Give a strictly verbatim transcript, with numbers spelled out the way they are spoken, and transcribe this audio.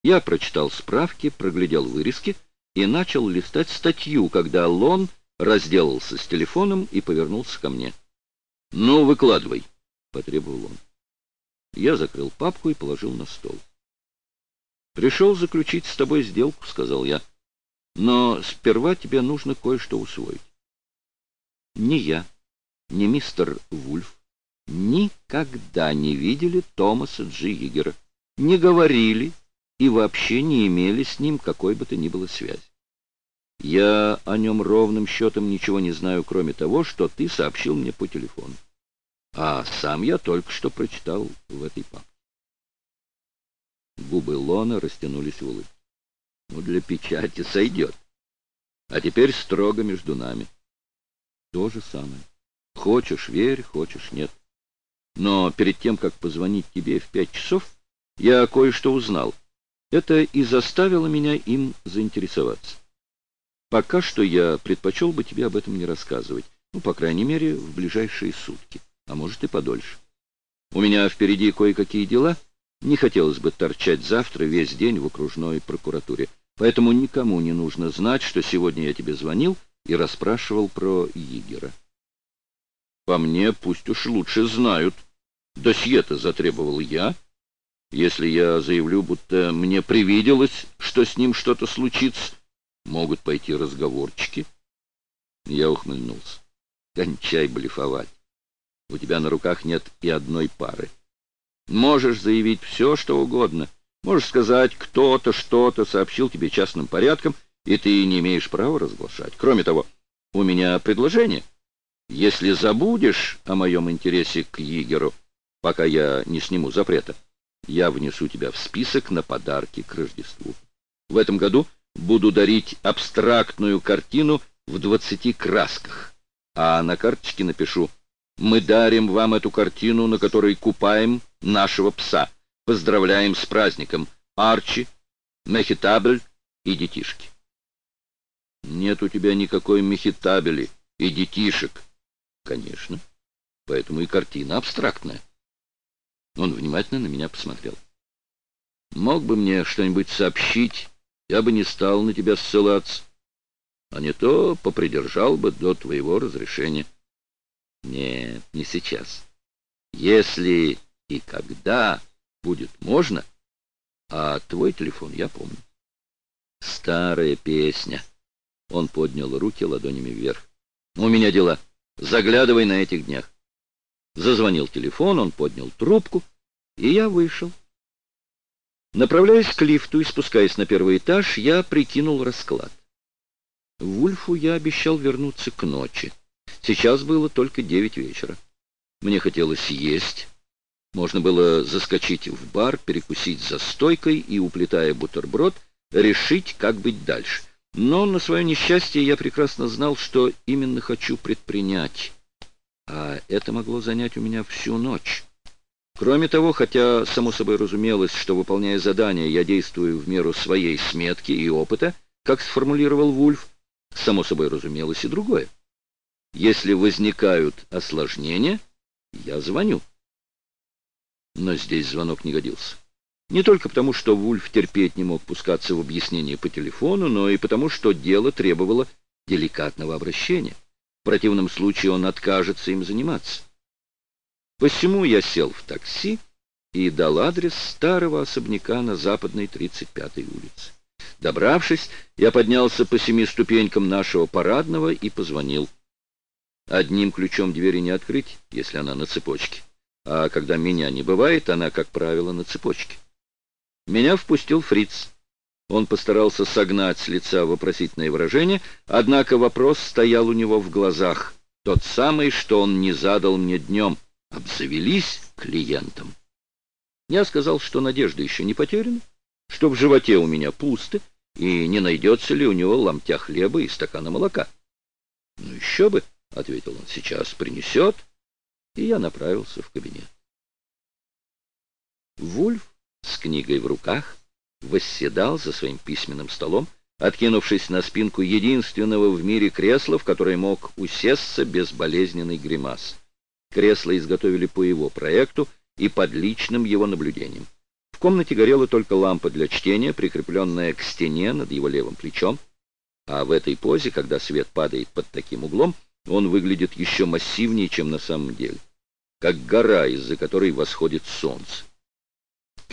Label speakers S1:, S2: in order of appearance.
S1: Я прочитал справки, проглядел вырезки и начал листать статью, когда Лон разделался с телефоном и повернулся ко мне. «Ну, выкладывай», — потребовал он. Я закрыл папку и положил на стол. «Пришел заключить с тобой сделку», — сказал я. «Но сперва тебе нужно кое-что усвоить. Ни я, ни мистер Вульф никогда не видели Томаса Джи Йигера, не говорили и вообще не имели с ним какой бы то ни было связи. Я о нем ровным счетом ничего не знаю, кроме того, что ты сообщил мне по телефону. А сам я только что прочитал в этой папке». Губы Лона растянулись в улыбке. «Ну, для печати сойдет. А теперь строго между нами. То же самое. Хочешь — верь, хочешь — нет. Но перед тем, как позвонить тебе в пять часов, я кое-что узнал. Это и заставило меня им заинтересоваться. Пока что я предпочел бы тебе об этом не рассказывать. Ну, по крайней мере, в ближайшие сутки, а может и подольше. У меня впереди кое-какие дела. Не хотелось бы торчать завтра весь день в окружной прокуратуре. Поэтому никому не нужно знать, что сегодня я тебе звонил и расспрашивал про Йигера. По мне, пусть уж лучше знают. Досье-то затребовал я. Если я заявлю, будто мне привиделось, что с ним что-то случится, могут пойти разговорчики. Я ухмыльнулся. Кончай блефовать. У тебя на руках нет и одной пары. Можешь заявить все, что угодно. Можешь сказать, кто-то что-то сообщил тебе частным порядком, и ты не имеешь права разглашать. Кроме того, у меня предложение. Если забудешь о моем интересе к Йигеру, пока я не сниму запрета, я внесу тебя в список на подарки к Рождеству. В этом году буду дарить абстрактную картину в двадцати красках, а на карточке напишу: «Мы дарим вам эту картину, на которой купаем нашего пса. Поздравляем с праздником, Арчи, Мехитабль и детишки». Нет у тебя никакой Мехитабели и детишек. Конечно, поэтому и картина абстрактная. Он внимательно на меня посмотрел. Мог бы мне что-нибудь сообщить, я бы не стал на тебя ссылаться, а не то попридержал бы до твоего разрешения. Нет, не сейчас. Если и когда будет можно, а твой телефон я помню. Старая песня. Он поднял руки ладонями вверх. У меня дела. Заглядывай на этих днях. Зазвонил телефон, он поднял трубку, и я вышел. Направляясь к лифту и спускаясь на первый этаж, я прикинул расклад. Вульфу я обещал вернуться к ночи. Сейчас было только девять вечера. Мне хотелось есть. Можно было заскочить в бар, перекусить за стойкой и, уплетая бутерброд, решить, как быть дальше. Но на свое несчастье я прекрасно знал, что именно хочу предпринять. А это могло занять у меня всю ночь. Кроме того, хотя само собой разумелось, что, выполняя задание, я действую в меру своей сметки и опыта, как сформулировал Вульф, само собой разумелось и другое. Если возникают осложнения, я звоню. Но здесь звонок не годился. Не только потому, что Вульф терпеть не мог пускаться в объяснение по телефону, но и потому, что дело требовало деликатного обращения. В противном случае он откажется им заниматься. Посему я сел в такси и дал адрес старого особняка на западной тридцать пятой улице. Добравшись, я поднялся по семи ступенькам нашего парадного и позвонил. Одним ключом двери не открыть, если она на цепочке. А когда меня не бывает, она, как правило, на цепочке. Меня впустил фриц. Он постарался согнать с лица вопросительное выражение, однако вопрос стоял у него в глазах. Тот самый, что он не задал мне днем. Обзавелись клиентом. Я сказал, что надежда еще не потеряна, что в животе у меня пусто, и не найдется ли у него ломтя хлеба и стакана молока. «Ну еще бы», — ответил он, — «сейчас принесет». И я направился в кабинет. Вульф с книгой в руках восседал за своим письменным столом, откинувшись на спинку единственного в мире кресла, в которое мог усесться без болезненной гримасы. Кресло изготовили по его проекту и под личным его наблюдением. В комнате горела только лампа для чтения, прикрепленная к стене над его левым плечом. А в этой позе, когда свет падает под таким углом, он выглядит еще массивнее, чем на самом деле, как гора, из-за которой восходит солнце.